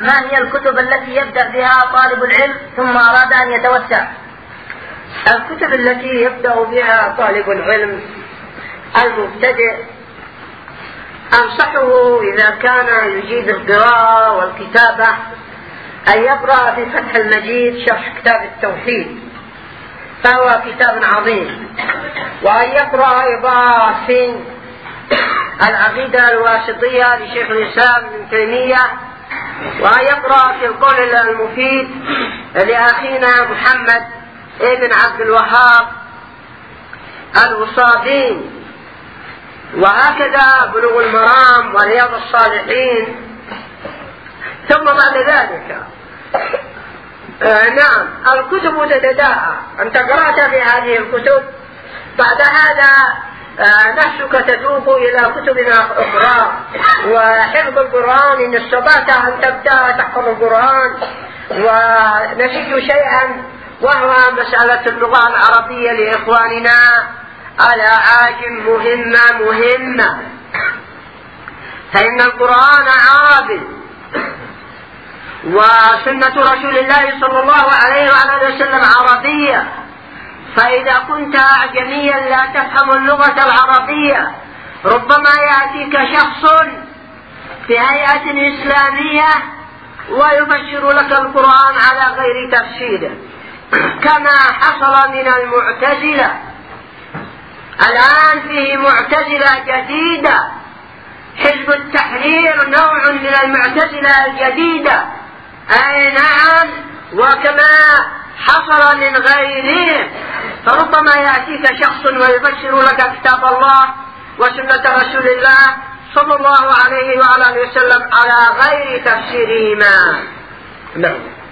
ما هي الكتب التي يبدأ بها طالب العلم ثم أراد أن يتوسع؟ الكتب التي يبدأ بها طالب العلم المبتدئ أنصحه إذا كان يجيد القراءة والكتابة أن يقرأ في فتح المجيد شرح كتاب التوحيد، فهو كتاب عظيم، وأن يقرأ أيضا في العقيدة الواسطية لشيخ الإسلام ابن تيمية، وأن يقرأ في القول المفيد لأخينا محمد ابن عبد الوهاب الوصابي، وهكذا بلوغ المرام ورياض الصالحين. ثم بعد ذلك نعم الكتب تتداعى، أنت قرأت في هذه الكتب، بعد هذا نفسك تذوب إلى كتب أخرى. وحفظ القرآن إن استطعت أن تبدأ تحفظ القرآن. ونسيت شيئا وهو مسألة اللغة العربية لإخواننا الأعاجم مهمة، فإن القرآن عربي وسنة رسول الله صلى الله عليه وعلى وسلم عربية، فإذا كنت أعجميا لا تفهم اللغة العربية ربما يأتيك شخص في هيئة إسلامية ويفسر لك القرآن على غير تفسيره، كما حصل من المعتزلة. الآن فيه معتزلة جديدة، حزب التحرير نوع من المعتزلة الجديدة، أي نعم، وكما حصل من غيره، فربما يأتيك شخص ويفسر لك كتاب الله وسنة رسول الله صلى الله عليه وعلى وسلم على غير تفسيرهما. نعم.